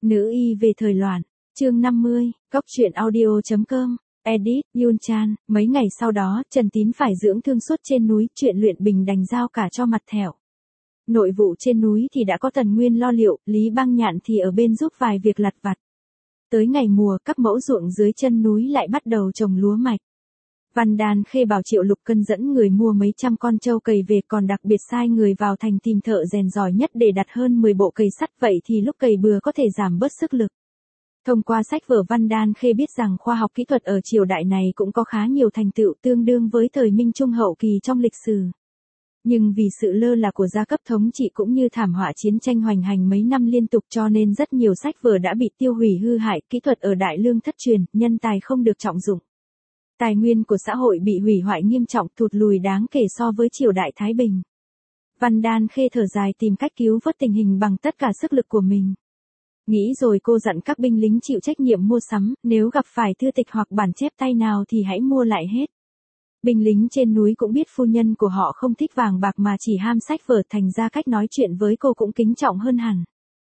Nữ y về thời loạn, chương 50, Cóc truyện audio.com, edit, Yun Chan. Mấy ngày sau đó, Trần Tín phải dưỡng thương suốt trên núi, chuyện luyện bình đành giao cả cho Mặt Thẹo. Nội vụ trên núi thì đã có Tần Nguyên lo liệu, Lý Băng Nhạn thì ở bên giúp vài việc lặt vặt. Tới ngày mùa, các mẫu ruộng dưới chân núi lại bắt đầu trồng lúa mạch. Văn Đan Khê bảo Triệu Lục Cân dẫn người mua mấy trăm con trâu cày về, còn đặc biệt sai người vào thành tìm thợ rèn giỏi nhất để đặt hơn 10 bộ cày sắt, vậy thì lúc cày bừa có thể giảm bớt sức lực. Thông qua sách vở, Văn Đan Khê biết rằng khoa học kỹ thuật ở triều đại này cũng có khá nhiều thành tựu, tương đương với thời Minh Trung hậu kỳ trong lịch sử. Nhưng vì sự lơ là của gia cấp thống trị cũng như thảm họa chiến tranh hoành hành mấy năm liên tục, cho nên rất nhiều sách vở đã bị tiêu hủy hư hại, kỹ thuật ở Đại Lương thất truyền, nhân tài không được trọng dụng. Tài nguyên của xã hội bị hủy hoại nghiêm trọng, thụt lùi đáng kể so với triều đại Thái Bình. Văn Đan Khê thở dài tìm cách cứu vớt tình hình bằng tất cả sức lực của mình. Nghĩ rồi cô dặn các binh lính chịu trách nhiệm mua sắm, nếu gặp phải thư tịch hoặc bản chép tay nào thì hãy mua lại hết. Binh lính trên núi cũng biết phu nhân của họ không thích vàng bạc mà chỉ ham sách vở, thành ra cách nói chuyện với cô cũng kính trọng hơn hẳn.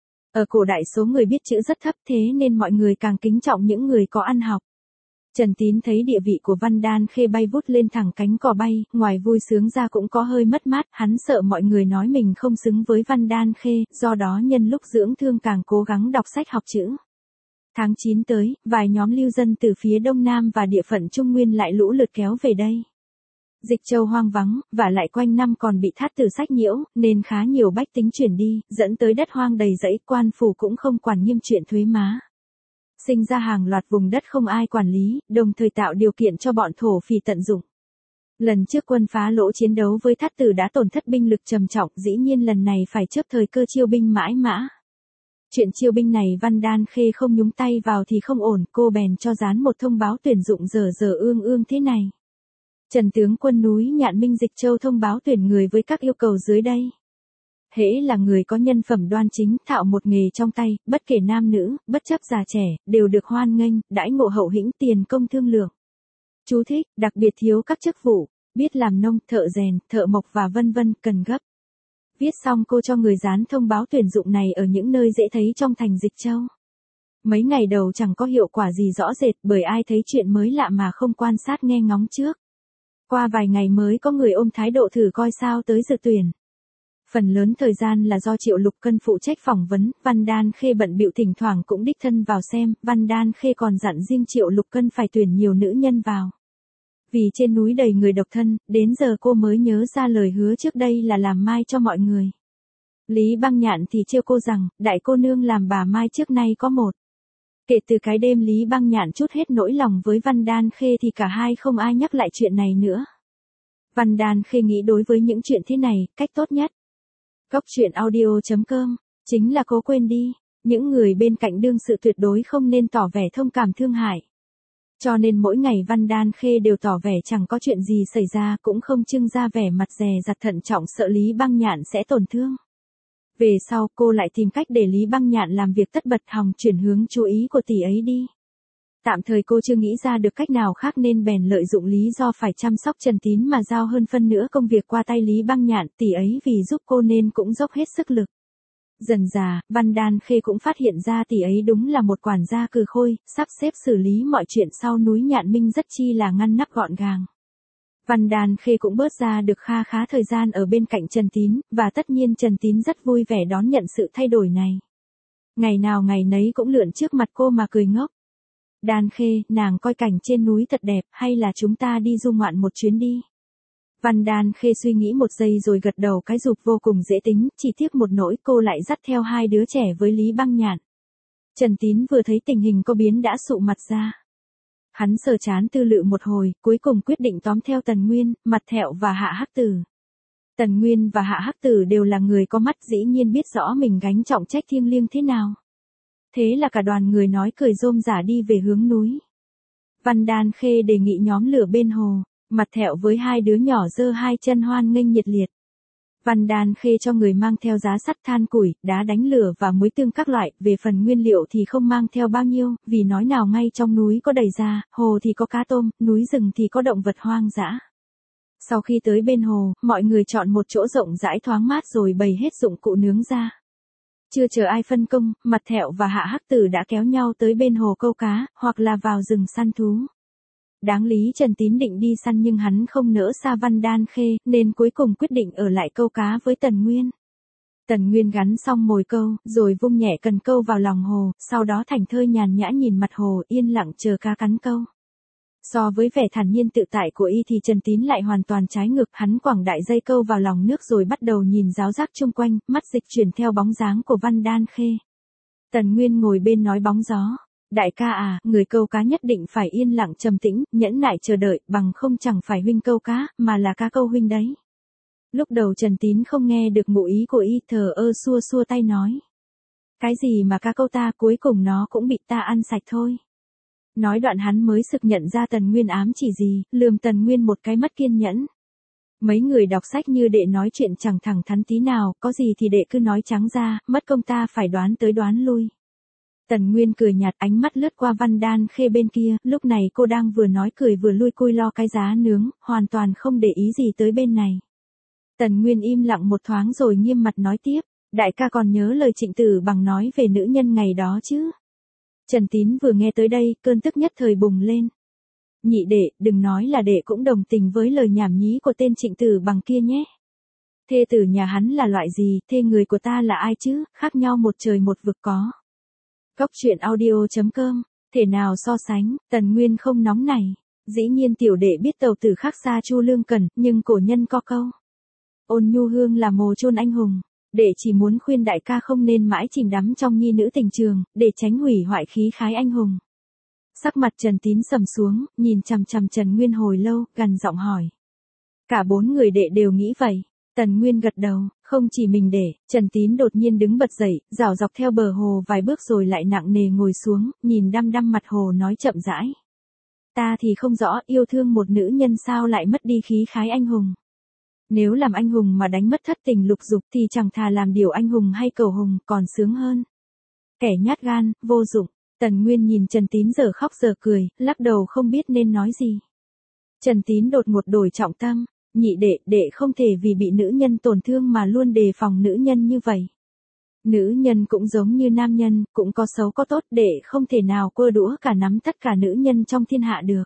Ở cổ đại số người biết chữ rất thấp, thế nên mọi người càng kính trọng những người có ăn học. Trần Tín thấy địa vị của Văn Đan Khê bay vút lên thẳng cánh cò bay, ngoài vui sướng ra cũng có hơi mất mát, hắn sợ mọi người nói mình không xứng với Văn Đan Khê, do đó nhân lúc dưỡng thương càng cố gắng đọc sách học chữ. Tháng 9 tới, vài nhóm lưu dân từ phía Đông Nam và địa phận Trung Nguyên lại lũ lượt kéo về đây. Dịch Châu hoang vắng, và lại quanh năm còn bị Thát Tử sách nhiễu, nên khá nhiều bách tính chuyển đi, dẫn tới đất hoang đầy rẫy, quan phủ cũng không quản nghiêm chuyện thuế má. Sinh ra hàng loạt vùng đất không ai quản lý, đồng thời tạo điều kiện cho bọn thổ phỉ tận dụng. Lần trước quân phá lỗ chiến đấu với Thát Tử đã tổn thất binh lực trầm trọng, dĩ nhiên lần này phải chớp thời cơ chiêu binh mãi mã. Chuyện chiêu binh này Văn Đan Khê không nhúng tay vào thì không ổn, cô bèn cho dán một thông báo tuyển dụng dở dở ương ương thế này. Trần tướng quân núi Nhạn Minh Dịch Châu thông báo tuyển người với các yêu cầu dưới đây. Hễ là người có nhân phẩm đoan chính, thạo một nghề trong tay, bất kể nam nữ, bất chấp già trẻ, đều được hoan nghênh, đãi ngộ hậu hĩnh, tiền công thương lượng. Chú thích, đặc biệt thiếu các chức vụ, biết làm nông, thợ rèn, thợ mộc và vân vân, cần gấp. Viết xong cô cho người dán thông báo tuyển dụng này ở những nơi dễ thấy trong thành Dịch Châu. Mấy ngày đầu chẳng có hiệu quả gì rõ rệt, bởi ai thấy chuyện mới lạ mà không quan sát nghe ngóng trước. Qua vài ngày mới có người ôm thái độ thử coi sao tới dự tuyển. Phần lớn thời gian là do Triệu Lục Cân phụ trách phỏng vấn, Văn Đan Khê bận bịu thỉnh thoảng cũng đích thân vào xem, Văn Đan Khê còn dặn riêng Triệu Lục Cân phải tuyển nhiều nữ nhân vào. Vì trên núi đầy người độc thân, đến giờ cô mới nhớ ra lời hứa trước đây là làm mai cho mọi người. Lý Băng Nhạn thì trêu cô rằng, đại cô nương làm bà mai trước nay có một. Kể từ cái đêm Lý Băng Nhạn trút hết nỗi lòng với Văn Đan Khê thì cả hai không ai nhắc lại chuyện này nữa. Văn Đan Khê nghĩ đối với những chuyện thế này, cách tốt nhất. Cóc truyện audio.com, chính là cố quên đi, những người bên cạnh đương sự tuyệt đối không nên tỏ vẻ thông cảm thương hại. Cho nên mỗi ngày Văn Đan Khê đều tỏ vẻ chẳng có chuyện gì xảy ra, cũng không trưng ra vẻ mặt dè dặt thận trọng sợ Lý Băng Nhạn sẽ tổn thương. Về sau cô lại tìm cách để Lý Băng Nhạn làm việc tất bật, hòng chuyển hướng chú ý của tỷ ấy đi. Tạm thời cô chưa nghĩ ra được cách nào khác nên bèn lợi dụng lý do phải chăm sóc Trần Tín mà giao hơn phân nửa công việc qua tay Lý Băng Nhạn, tỷ ấy vì giúp cô nên cũng dốc hết sức lực. Dần dà, Văn Đan Khê cũng phát hiện ra tỷ ấy đúng là một quản gia cừ khôi, sắp xếp xử lý mọi chuyện sau núi Nhạn Minh rất chi là ngăn nắp gọn gàng. Văn Đan Khê cũng bớt ra được kha khá thời gian ở bên cạnh Trần Tín, và tất nhiên Trần Tín rất vui vẻ đón nhận sự thay đổi này. Ngày nào ngày nấy cũng lượn trước mặt cô mà cười ngốc. Đan Khê, nàng coi cảnh trên núi thật đẹp, hay là chúng ta đi du ngoạn một chuyến đi? Văn Đan Khê suy nghĩ một giây rồi gật đầu cái giục vô cùng dễ tính, chỉ tiếc một nỗi cô lại dắt theo hai đứa trẻ với Lý Băng Nhạn. Trần Tín vừa thấy tình hình có biến đã sụ mặt ra. Hắn sờ chán tư lự một hồi, cuối cùng quyết định tóm theo Tần Nguyên, Mặt Thẹo và Hạ Hắc Tử. Tần Nguyên và Hạ Hắc Tử đều là người có mắt, dĩ nhiên biết rõ mình gánh trọng trách thiêng liêng thế nào. Thế là cả đoàn người nói cười rôm rả đi về hướng núi. Văn Đan Khê đề nghị nhóm lửa bên hồ, Mặt Thẹo với hai đứa nhỏ giơ hai chân hoan nghênh nhiệt liệt. Văn Đan Khê cho người mang theo giá sắt, than củi, đá đánh lửa và muối tương các loại, về phần nguyên liệu thì không mang theo bao nhiêu, vì nói nào ngay trong núi có đầy ra, hồ thì có cá tôm, núi rừng thì có động vật hoang dã. Sau khi tới bên hồ, mọi người chọn một chỗ rộng rãi thoáng mát rồi bày hết dụng cụ nướng ra. Chưa chờ ai phân công, Mặt Thẹo và Hạ Hắc Tử đã kéo nhau tới bên hồ câu cá, hoặc là vào rừng săn thú. Đáng lý Trần Tín định đi săn nhưng hắn không nỡ xa Văn Đan Khê, nên cuối cùng quyết định ở lại câu cá với Tần Nguyên. Tần Nguyên gắn xong mồi câu, rồi vung nhẹ cần câu vào lòng hồ, sau đó thảnh thơi nhàn nhã nhìn mặt hồ, yên lặng chờ cá cắn câu. So với vẻ thản nhiên tự tại của y thì Trần Tín lại hoàn toàn trái ngược, hắn quẳng đại dây câu vào lòng nước rồi bắt đầu nhìn ráo rác chung quanh, mắt dịch chuyển theo bóng dáng của Văn Đan Khê. Tần Nguyên ngồi bên nói bóng gió. Đại ca à, người câu cá nhất định phải yên lặng trầm tĩnh, nhẫn nại chờ đợi, bằng không chẳng phải huynh câu cá, mà là cá câu huynh đấy. Lúc đầu Trần Tín không nghe được ngụ ý của y, thờ ơ xua xua tay nói. Cái gì mà cá câu ta, cuối cùng nó cũng bị ta ăn sạch thôi. Nói đoạn hắn mới sực nhận ra Tần Nguyên ám chỉ gì, lườm Tần Nguyên một cái mất kiên nhẫn. Mấy người đọc sách như đệ nói chuyện chẳng thẳng thắn tí nào, có gì thì đệ cứ nói trắng ra, mất công ta phải đoán tới đoán lui. Tần Nguyên cười nhạt, ánh mắt lướt qua Văn Đan Khê bên kia, lúc này cô đang vừa nói cười vừa lui cui lo cái giá nướng, hoàn toàn không để ý gì tới bên này. Tần Nguyên im lặng một thoáng rồi nghiêm mặt nói tiếp, đại ca còn nhớ lời Trịnh Tử Bằng nói về nữ nhân ngày đó chứ? Trần Tín vừa nghe tới đây, cơn tức nhất thời bùng lên. Nhị đệ, đừng nói là đệ cũng đồng tình với lời nhảm nhí của tên Trịnh Tử Bằng kia nhé. Thê tử nhà hắn là loại gì, thê người của ta là ai chứ, khác nhau một trời một vực có. Cóc truyện audio.com, thể nào so sánh, Tần Nguyên không nóng này. Dĩ nhiên tiểu đệ biết tàu tử khác xa Chu Lương Cần, nhưng cổ nhân có câu. Ôn nhu hương là mồ chôn anh hùng. Đệ chỉ muốn khuyên đại ca không nên mãi chìm đắm trong nhi nữ tình trường, để tránh hủy hoại khí khái anh hùng. Sắc mặt Trần Tín sầm xuống, nhìn chằm chằm Trần Nguyên hồi lâu, gằn giọng hỏi. Cả bốn người đệ đều nghĩ vậy. Tần Nguyên gật đầu, không chỉ mình để, Trần Tín đột nhiên đứng bật dậy, rảo dọc theo bờ hồ vài bước rồi lại nặng nề ngồi xuống, nhìn đăm đăm mặt hồ nói chậm rãi. Ta thì không rõ, yêu thương một nữ nhân sao lại mất đi khí khái anh hùng. Nếu làm anh hùng mà đánh mất thất tình lục dục thì chẳng thà làm điều anh hùng hay cầu hùng, còn sướng hơn. Kẻ nhát gan, vô dụng. Tần Nguyên nhìn Trần Tín giờ khóc giờ cười, lắc đầu không biết nên nói gì. Trần Tín đột ngột đổi trọng tâm. Nhị đệ, đệ không thể vì bị nữ nhân tổn thương mà luôn đề phòng nữ nhân như vậy. Nữ nhân cũng giống như nam nhân, cũng có xấu có tốt, đệ không thể nào quơ đũa cả nắm tất cả nữ nhân trong thiên hạ được.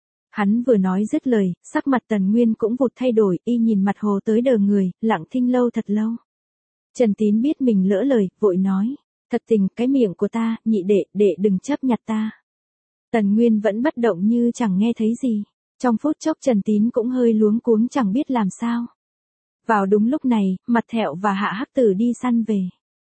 Hắn vừa nói dứt lời, sắc mặt Tần Nguyên cũng vụt thay đổi, y nhìn mặt hồ tới đờ người, lặng thinh lâu thật lâu. Trần Tín biết mình lỡ lời, vội nói, thật tình cái miệng của ta, nhị đệ, đệ đừng chấp nhặt ta. Tần Nguyên vẫn bất động như chẳng nghe thấy gì. Trong phút chốc Trần Tín cũng hơi luống cuống chẳng biết làm sao. Vào đúng lúc này, Mặt Thẹo và Hạ Hắc Tử đi săn về.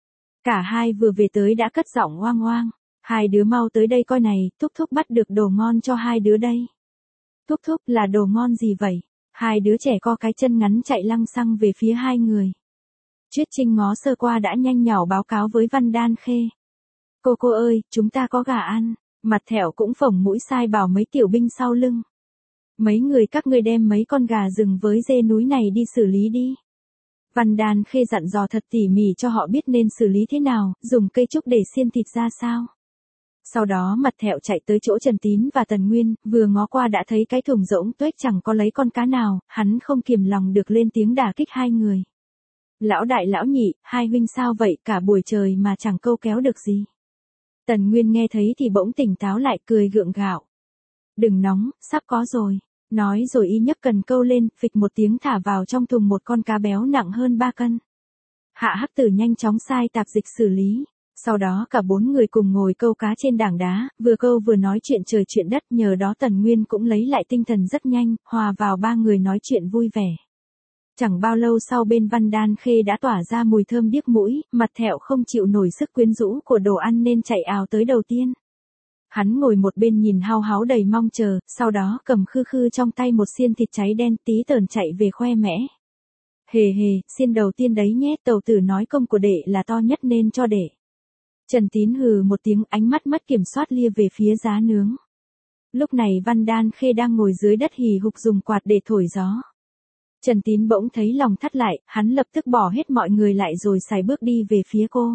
Cả hai vừa về tới đã cất giọng oang oang. Hai đứa mau tới đây coi này, thúc thúc bắt được đồ ngon cho hai đứa đây. Thúc thúc là đồ ngon gì vậy? Hai đứa trẻ co cái chân ngắn chạy lăng xăng về phía hai người. Chuyết Trinh ngó sơ qua đã nhanh nhỏ báo cáo với Văn Đan Khê. Cô ơi, chúng ta có gà ăn. Mặt Thẹo cũng phồng mũi sai bảo mấy tiểu binh sau lưng. Mấy người các ngươi đem mấy con gà rừng với dê núi này đi xử lý đi. Văn Đan Khê dặn dò thật tỉ mỉ cho họ biết nên xử lý thế nào, dùng cây trúc để xiên thịt ra sao. Sau đó Mặt Thẹo chạy tới chỗ Trần Tín và Tần Nguyên, vừa ngó qua đã thấy cái thùng rỗng tuếch chẳng có lấy con cá nào, hắn không kiềm lòng được lên tiếng đả kích hai người. Lão đại lão nhị, hai huynh sao vậy, cả buổi trời mà chẳng câu kéo được gì. Tần Nguyên nghe thấy thì bỗng tỉnh táo lại, cười gượng gạo. Đừng nóng, sắp có rồi. Nói rồi y nhấc cần câu lên, phịch một tiếng thả vào trong thùng một con cá béo nặng hơn 3 cân. Hạ Hắc Tử nhanh chóng sai tạp dịch xử lý. Sau đó cả bốn người cùng ngồi câu cá trên đảng đá, vừa câu vừa nói chuyện trời chuyện đất, nhờ đó Tần Nguyên cũng lấy lại tinh thần rất nhanh, hòa vào ba người nói chuyện vui vẻ. Chẳng bao lâu sau bên Văn Đan Khê đã tỏa ra mùi thơm điếc mũi, Mặt Thẹo không chịu nổi sức quyến rũ của đồ ăn nên chạy ào tới đầu tiên. Hắn ngồi một bên nhìn hao háo đầy mong chờ, sau đó cầm khư khư trong tay một xiên thịt cháy đen tí tởn chạy về khoe mẽ. Hề hề, xiên đầu tiên đấy nhé, tàu tử nói công của đệ là to nhất nên cho đệ. Trần Tín hừ một tiếng, ánh mắt mất kiểm soát lia về phía giá nướng. Lúc này Văn Đan Khê đang ngồi dưới đất hì hục dùng quạt để thổi gió. Trần Tín bỗng thấy lòng thắt lại, hắn lập tức bỏ hết mọi người lại rồi sải bước đi về phía cô.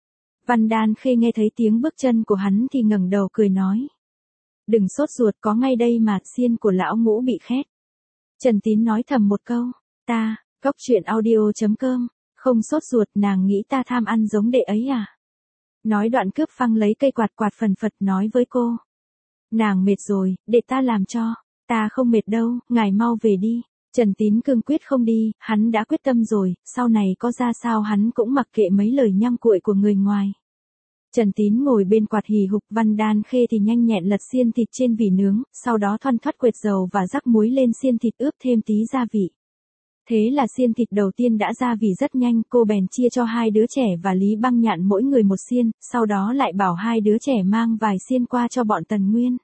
Văn Đan Khê nghe thấy tiếng bước chân của hắn thì ngẩng đầu cười nói. Đừng sốt ruột, có ngay đây mà, xiên của lão Ngũ bị khét. Trần Tín nói thầm một câu. Ta, cóc truyện audio.com Không sốt ruột, nàng nghĩ ta tham ăn giống đệ ấy à? Nói đoạn cướp phăng lấy cây quạt quạt phần phật nói với cô. Nàng mệt rồi, để ta làm cho. Ta không mệt đâu, ngài mau về đi. Trần Tín cương quyết không đi, hắn đã quyết tâm rồi, sau này có ra sao hắn cũng mặc kệ mấy lời nhăng cuội của người ngoài. Trần Tín ngồi bên quạt hì hục, Văn Đan Khê thì nhanh nhẹn lật xiên thịt trên vỉ nướng, sau đó thoăn thoắt quệt dầu và rắc muối lên xiên thịt ướp thêm tí gia vị. Thế là xiên thịt đầu tiên đã ra vì rất nhanh, cô bèn chia cho hai đứa trẻ và Lý Băng Nhạn mỗi người một xiên, sau đó lại bảo hai đứa trẻ mang vài xiên qua cho bọn Tần Nguyên.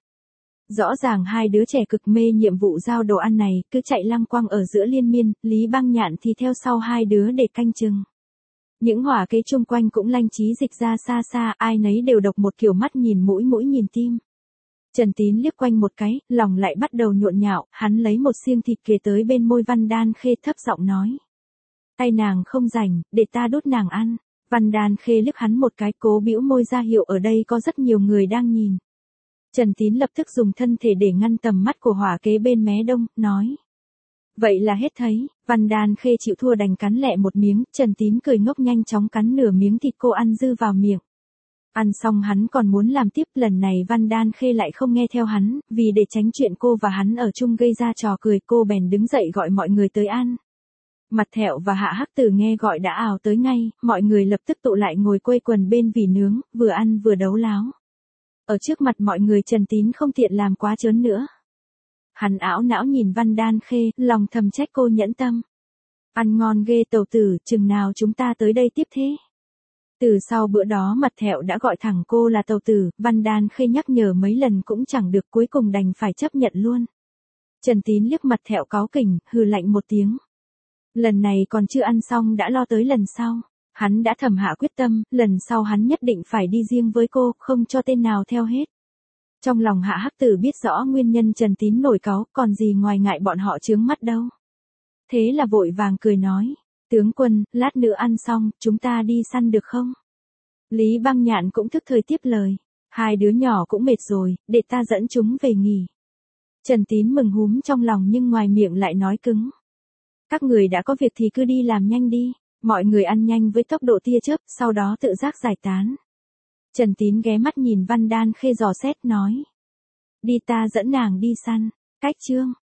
Rõ ràng hai đứa trẻ cực mê nhiệm vụ giao đồ ăn này, cứ chạy lăng quăng ở giữa liên miên, Lý Băng Nhạn thì theo sau hai đứa để canh chừng. Những hỏa kế chung quanh cũng lanh trí dịch ra xa xa, ai nấy đều độc một kiểu mắt nhìn mũi mũi nhìn tim. Trần Tín liếc quanh một cái, lòng lại bắt đầu nhộn nhạo, hắn lấy một xiên thịt kề tới bên môi Văn Đan Khê thấp giọng nói. Tay nàng không rảnh, để ta đút nàng ăn. Văn Đan Khê liếc hắn một cái, cố bĩu môi ra hiệu ở đây có rất nhiều người đang nhìn. Trần Tín lập tức dùng thân thể để ngăn tầm mắt của hỏa kế bên mé đông, nói. Vậy là hết thấy, Văn Đan Khê chịu thua đành cắn lẹ một miếng, Trần Tín cười ngốc nhanh chóng cắn nửa miếng thịt cô ăn dư vào miệng. Ăn xong hắn còn muốn làm tiếp, lần này Văn Đan Khê lại không nghe theo hắn, vì để tránh chuyện cô và hắn ở chung gây ra trò cười, cô bèn đứng dậy gọi mọi người tới ăn. Mặt Thẹo và Hạ Hắc Tử nghe gọi đã ào tới ngay, mọi người lập tức tụ lại ngồi quây quần bên vỉ nướng, vừa ăn vừa đấu láo. Ở trước mặt mọi người Trần Tín không tiện làm quá trớn nữa. Hắn ảo não nhìn Văn Đan Khê, lòng thầm trách cô nhẫn tâm. Ăn ngon ghê tàu tử, chừng nào chúng ta tới đây tiếp thế? Từ sau bữa đó Mặt Thẹo đã gọi thẳng cô là tàu tử, Văn Đan Khê nhắc nhở mấy lần cũng chẳng được, cuối cùng đành phải chấp nhận luôn. Trần Tín liếc Mặt Thẹo cáu kỉnh, hừ lạnh một tiếng. Lần này còn chưa ăn xong đã lo tới lần sau. Hắn đã thầm hạ quyết tâm, lần sau hắn nhất định phải đi riêng với cô, không cho tên nào theo hết. Trong lòng Hạ Hắc Tử biết rõ nguyên nhân Trần Tín nổi cáu, còn gì ngoài ngại bọn họ chướng mắt đâu. Thế là vội vàng cười nói, tướng quân, lát nữa ăn xong, chúng ta đi săn được không? Lý Băng Nhạn cũng thức thời tiếp lời, hai đứa nhỏ cũng mệt rồi, để ta dẫn chúng về nghỉ. Trần Tín mừng húm trong lòng nhưng ngoài miệng lại nói cứng. Các người đã có việc thì cứ đi làm nhanh đi. Mọi người ăn nhanh với tốc độ tia chớp, sau đó tự giác giải tán. Trần Tín ghé mắt nhìn Văn Đan Khê dò xét nói. Đi, ta dẫn nàng đi săn. Cách chương.